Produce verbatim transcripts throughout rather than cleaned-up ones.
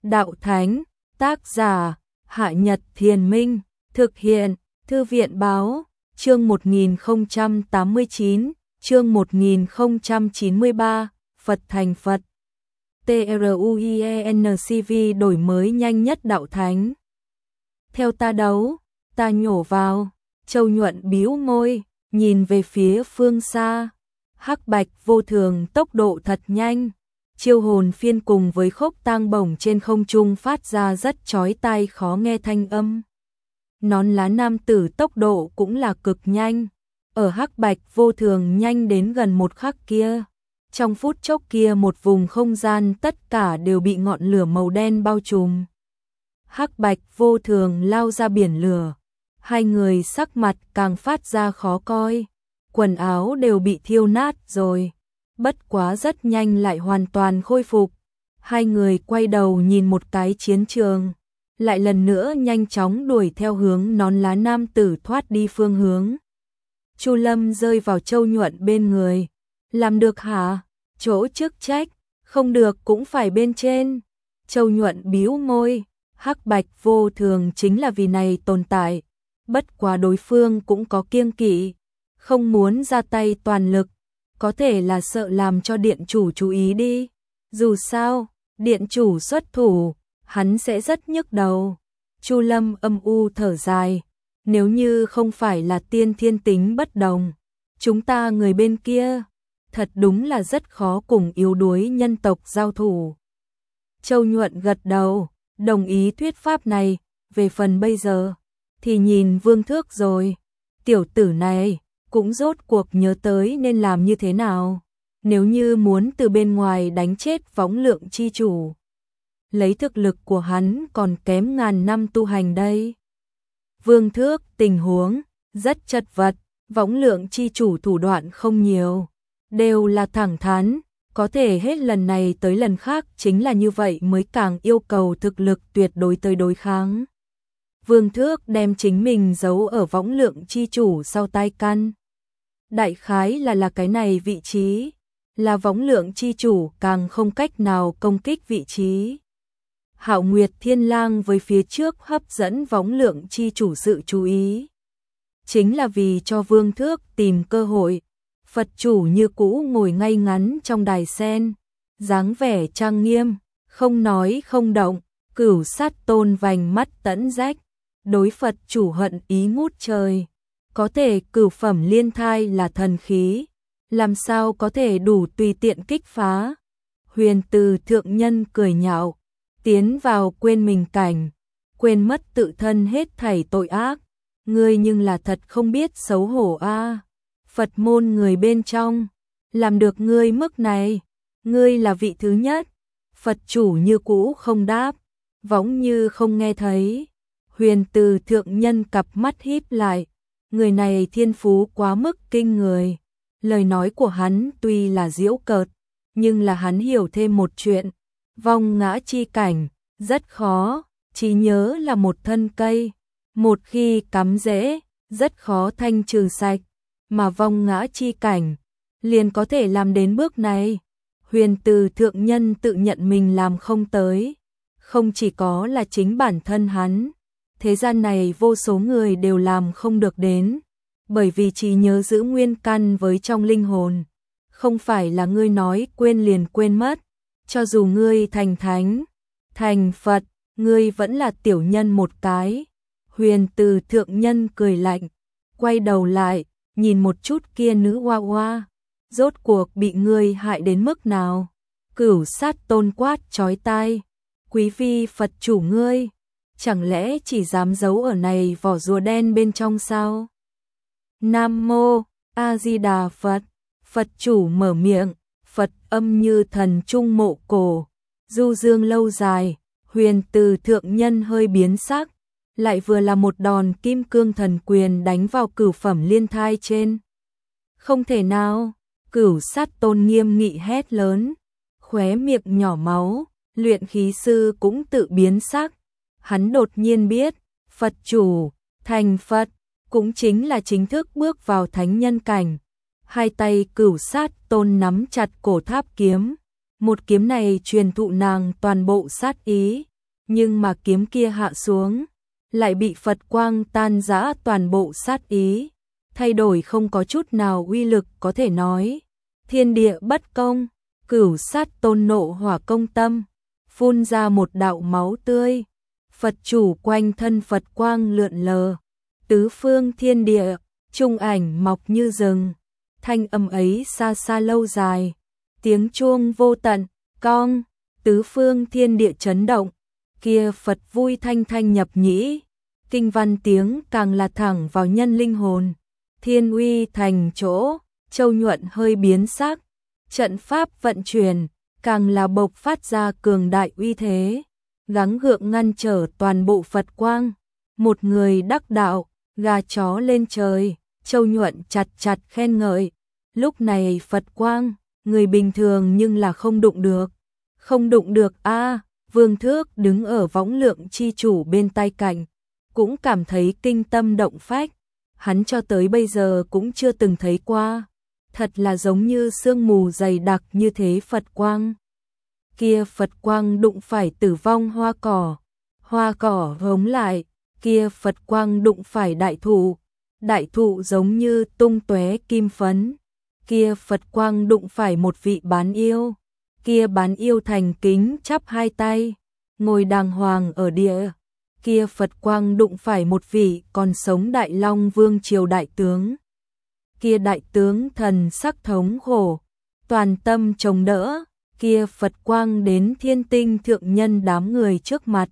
đạo thánh, tác giả, Hạ Nhật Thiền Minh, thực hiện, Thư viện Báo, chương một nghìn không trăm tám mươi chín, chương một nghìn không trăm chín mươi ba, Phật thành Phật. TRUIENCV đổi mới nhanh nhất đạo thánh. Theo ta đấu, ta nhổ vào, Châu Nhuận bĩu môi, nhìn về phía phương xa. Hắc Bạch Vô Thường tốc độ thật nhanh, chiêu hồn phiên cùng với khốc tang bổng trên không trung phát ra rất chói tai khó nghe thanh âm. Nón lá nam tử tốc độ cũng là cực nhanh, ở Hắc Bạch Vô Thường nhanh đến gần một khắc kia. Trong phút chốc kia một vùng không gian tất cả đều bị ngọn lửa màu đen bao trùm. Hắc Bạch Vô Thường lao ra biển lửa, hai người sắc mặt càng phát ra khó coi, quần áo đều bị thiêu nát rồi, bất quá rất nhanh lại hoàn toàn khôi phục. Hai người quay đầu nhìn một cái chiến trường, lại lần nữa nhanh chóng đuổi theo hướng nón lá nam tử thoát đi phương hướng. Chu Lâm rơi vào Châu Nhuận bên người. Làm được hả? Chỗ chức trách, không được cũng phải bên trên. Châu Nhuận bĩu môi, Hắc Bạch Vô Thường chính là vì này tồn tại. Bất quá đối phương cũng có kiêng kỵ, không muốn ra tay toàn lực, có thể là sợ làm cho điện chủ chú ý đi. Dù sao, điện chủ xuất thủ, hắn sẽ rất nhức đầu. Chu Lâm âm u thở dài, nếu như không phải là tiên thiên tính bất đồng, chúng ta người bên kia thật đúng là rất khó cùng yếu đuối nhân tộc giao thủ. Châu Nhuận gật đầu, đồng ý thuyết pháp này, về phần bây giờ thì nhìn Vương Thước rồi. Tiểu tử này cũng rốt cuộc nhớ tới nên làm như thế nào, nếu như muốn từ bên ngoài đánh chết Võng Lượng chi chủ. Lấy thực lực của hắn còn kém ngàn năm tu hành đây. Vương Thước tình huống rất chật vật, Võng Lượng chi chủ thủ đoạn không nhiều, đều là thẳng thắn, có thể hết lần này tới lần khác chính là như vậy mới càng yêu cầu thực lực tuyệt đối tới đối kháng. Vương Thước đem chính mình giấu ở Võng Lượng chi chủ sau tai căn. Đại khái là là cái này vị trí, là Võng Lượng chi chủ càng không cách nào công kích vị trí. Hạo Nguyệt Thiên Lang với phía trước hấp dẫn Võng Lượng chi chủ sự chú ý, chính là vì cho Vương Thước tìm cơ hội. Phật chủ như cũ ngồi ngay ngắn trong đài sen, dáng vẻ trang nghiêm, không nói không động. Cửu Sát Tôn vành mắt tẫn rách, đối Phật chủ hận ý ngút trời. Có thể cửu phẩm liên thai là thần khí, làm sao có thể đủ tùy tiện kích phá. Huyền Từ thượng nhân cười nhạo, tiến vào quên mình cảnh, quên mất tự thân hết thảy tội ác. Ngươi nhưng là thật không biết xấu hổ a. À. Phật môn người bên trong, làm được ngươi mức này, ngươi là vị thứ nhất. Phật chủ như cũ không đáp, võng như không nghe thấy. Huyền Từ thượng nhân cặp mắt híp lại, người này thiên phú quá mức kinh người. Lời nói của hắn tuy là giễu cợt, nhưng là hắn hiểu thêm một chuyện. Vong ngã chi cảnh, rất khó, trí nhớ là một thân cây. Một khi cắm rễ, rất khó thanh trừ sạch. Mà vong ngã chi cảnh, liền có thể làm đến bước này. Huyền Từ thượng nhân tự nhận mình làm không tới. Không chỉ có là chính bản thân hắn, thế gian này vô số người đều làm không được đến. Bởi vì trí nhớ giữ nguyên căn với trong linh hồn, không phải là ngươi nói quên liền quên mất. Cho dù ngươi thành thánh, thành Phật, ngươi vẫn là tiểu nhân một cái. Huyền Từ thượng nhân cười lạnh, quay đầu lại, nhìn một chút kia nữ hoa hoa, rốt cuộc bị ngươi hại đến mức nào. Cửu Sát Tôn quát chói tai, quý phi Phật chủ ngươi, chẳng lẽ chỉ dám giấu ở này vỏ rùa đen bên trong sao? Nam mô A Di Đà Phật. Phật chủ mở miệng, Phật âm như thần trung mộ cổ, du dương lâu dài. Huyền Từ thượng nhân hơi biến sắc, lại vừa là một đòn kim cương thần quyền đánh vào cửu phẩm liên thai trên. Không thể nào. Cửu Sát Tôn nghiêm nghị hét lớn, khóe miệng nhỏ máu. Luyện khí sư cũng tự biến sắc, hắn đột nhiên biết, Phật chủ, thành Phật, cũng chính là chính thức bước vào thánh nhân cảnh. Hai tay Cửu Sát Tôn nắm chặt cổ tháp kiếm, một kiếm này truyền thụ nàng toàn bộ sát ý, nhưng mà kiếm kia hạ xuống, lại bị Phật quang tan rã toàn bộ sát ý, thay đổi không có chút nào uy lực có thể nói. Thiên địa bất công, Cửu Sát Tôn nộ hỏa công tâm, phun ra một đạo máu tươi. Phật chủ quanh thân Phật quang lượn lờ, tứ phương thiên địa, trung ảnh mọc như rừng. Thanh âm ấy xa xa lâu dài, tiếng chuông vô tận, cong, tứ phương thiên địa chấn động. Kia Phật vui thanh thanh nhập nhĩ, kinh văn tiếng càng là thẳng vào nhân linh hồn. Thiên uy thành chỗ, Châu Nhuận hơi biến sắc, trận pháp vận chuyển, càng là bộc phát ra cường đại uy thế, gắng gượng ngăn trở toàn bộ Phật quang. Một người đắc đạo, gà chó lên trời, Châu Nhuận chặt chặt khen ngợi. Lúc này Phật quang, người bình thường nhưng là không đụng được. Không đụng được a à, Vương Thước đứng ở võng lượng chi chủ bên tay cạnh, cũng cảm thấy kinh tâm động phách. Hắn cho tới bây giờ cũng chưa từng thấy qua. Thật là giống như sương mù dày đặc như thế Phật quang. Kia Phật quang đụng phải tử vong hoa cỏ, hoa cỏ hống lại. Kia Phật quang đụng phải đại thụ, đại thụ giống như tung tóe kim phấn. Kia Phật quang đụng phải một vị bán yêu, kia bán yêu thành kính chắp hai tay, ngồi đàng hoàng ở địa. Kia Phật quang đụng phải một vị còn sống Đại Long Vương triều đại tướng. Kia đại tướng thần sắc thống khổ, toàn tâm chống đỡ. Kia Phật quang đến thiên tinh thượng nhân đám người trước mặt,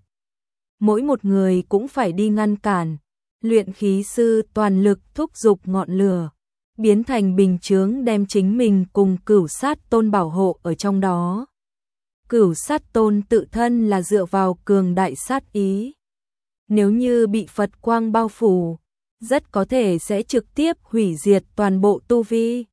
mỗi một người cũng phải đi ngăn cản. Luyện khí sư toàn lực thúc giục ngọn lửa, biến thành bình chướng đem chính mình cùng Cửu Sát Tôn bảo hộ ở trong đó. Cửu Sát Tôn tự thân là dựa vào cường đại sát ý, nếu như bị Phật quang bao phủ, rất có thể sẽ trực tiếp hủy diệt toàn bộ tu vi.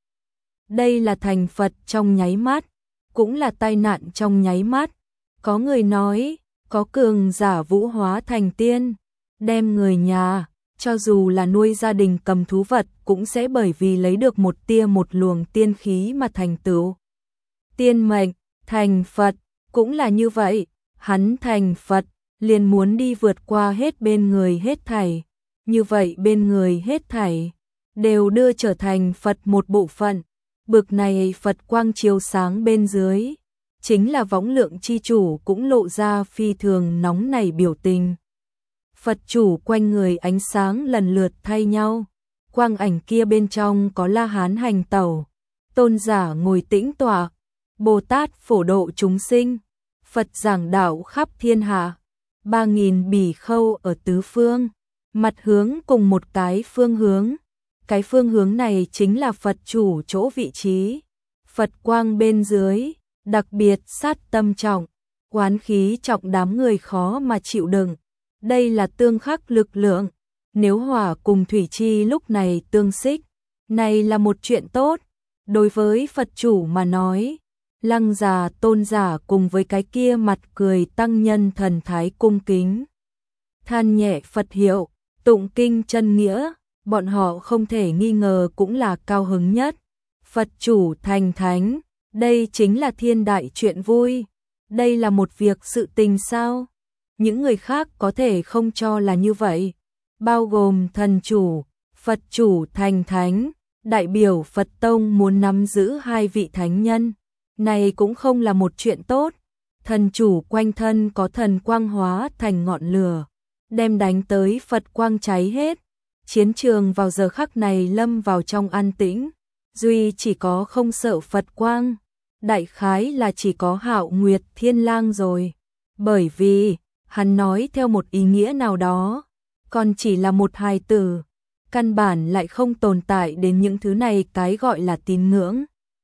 Đây là thành Phật trong nháy mắt, cũng là tai nạn trong nháy mắt. Có người nói, có cường giả vũ hóa thành tiên, đem người nhà, cho dù là nuôi gia đình cầm thú vật cũng sẽ bởi vì lấy được một tia một luồng tiên khí mà thành tựu tiên mệnh. Thành Phật cũng là như vậy, hắn thành Phật liền muốn đi vượt qua hết bên người hết thảy, như vậy bên người hết thảy đều đưa trở thành Phật một bộ phận. Bực này Phật quang chiếu sáng bên dưới, chính là võng lượng chi chủ cũng lộ ra phi thường nóng nảy biểu tình. Phật chủ quanh người ánh sáng lần lượt thay nhau, quang ảnh kia bên trong có La Hán hành tẩu, tôn giả ngồi tĩnh tọa, Bồ Tát phổ độ chúng sinh, Phật giảng đạo khắp thiên hạ, ba nghìn bỉ khâu ở tứ phương, mặt hướng cùng một cái phương hướng. Cái phương hướng này chính là Phật chủ chỗ vị trí. Phật quang bên dưới, đặc biệt sát tâm trọng, oán khí trọng đám người khó mà chịu đựng. Đây là tương khắc lực lượng, nếu hỏa cùng thủy chi lúc này tương xích, này là một chuyện tốt. Đối với Phật chủ mà nói, Lăng già tôn giả cùng với cái kia mặt cười tăng nhân thần thái cung kính, than nhẹ Phật hiệu, tụng kinh chân nghĩa, bọn họ không thể nghi ngờ cũng là cao hứng nhất. Phật chủ thành thánh, đây chính là thiên đại chuyện vui, đây là một việc sự tình sao? Những người khác có thể không cho là như vậy, bao gồm thần chủ, Phật chủ thành thánh, đại biểu Phật tông muốn nắm giữ hai vị thánh nhân, này cũng không là một chuyện tốt. Thần chủ quanh thân có thần quang hóa thành ngọn lửa, đem đánh tới Phật quang cháy hết. Chiến trường vào giờ khắc này lâm vào trong an tĩnh, duy chỉ có không sợ Phật quang, đại khái là chỉ có Hạo Nguyệt Thiên Lang rồi, bởi vì hắn nói theo một ý nghĩa nào đó, còn chỉ là một hài tử, căn bản lại không tồn tại đến những thứ này cái gọi là tín ngưỡng.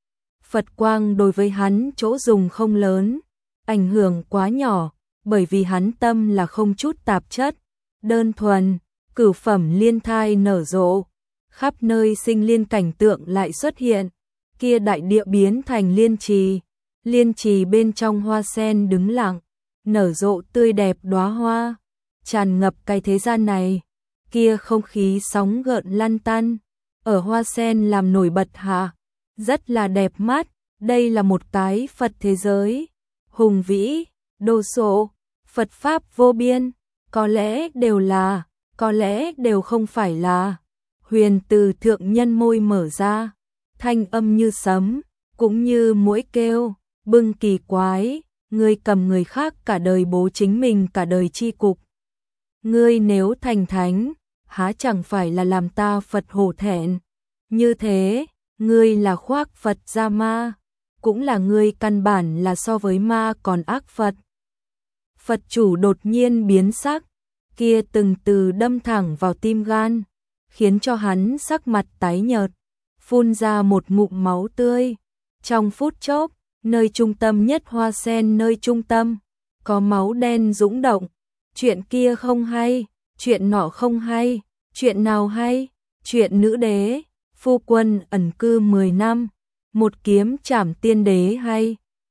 Phật quang đối với hắn chỗ dùng không lớn, ảnh hưởng quá nhỏ, bởi vì hắn tâm là không chút tạp chất, đơn thuần. Cửu phẩm liên thai nở rộ, khắp nơi sinh liên cảnh tượng lại xuất hiện, kia đại địa biến thành liên trì, liên trì bên trong hoa sen đứng lặng, nở rộ tươi đẹp đóa hoa, tràn ngập cái thế gian này. Kia không khí sóng gợn lăn tăn, ở hoa sen làm nổi bật hạ, rất là đẹp mắt. Đây là một cái Phật thế giới, hùng vĩ, đồ sộ, Phật Pháp vô biên, có lẽ đều là, có lẽ đều không phải là. Huyền từ thượng nhân môi mở ra, thanh âm như sấm, cũng như muỗi kêu, bưng kỳ quái, ngươi cầm người khác cả đời bố chính mình cả đời chi cục. Ngươi nếu thành thánh, há chẳng phải là làm ta Phật hổ thẹn. Như thế, ngươi là khoác Phật ra ma, cũng là ngươi căn bản là so với ma còn ác Phật. Phật chủ đột nhiên biến sắc, kia từng từ đâm thẳng vào tim gan, khiến cho hắn sắc mặt tái nhợt, phun ra một ngụm máu tươi. Trong phút chốc, nơi trung tâm nhất hoa sen nơi trung tâm, có máu đen dũng động. Chuyện kia không hay, chuyện nọ không hay, chuyện nào hay, chuyện nữ đế, phu quân ẩn cư mười năm, một kiếm trảm tiên đế hay.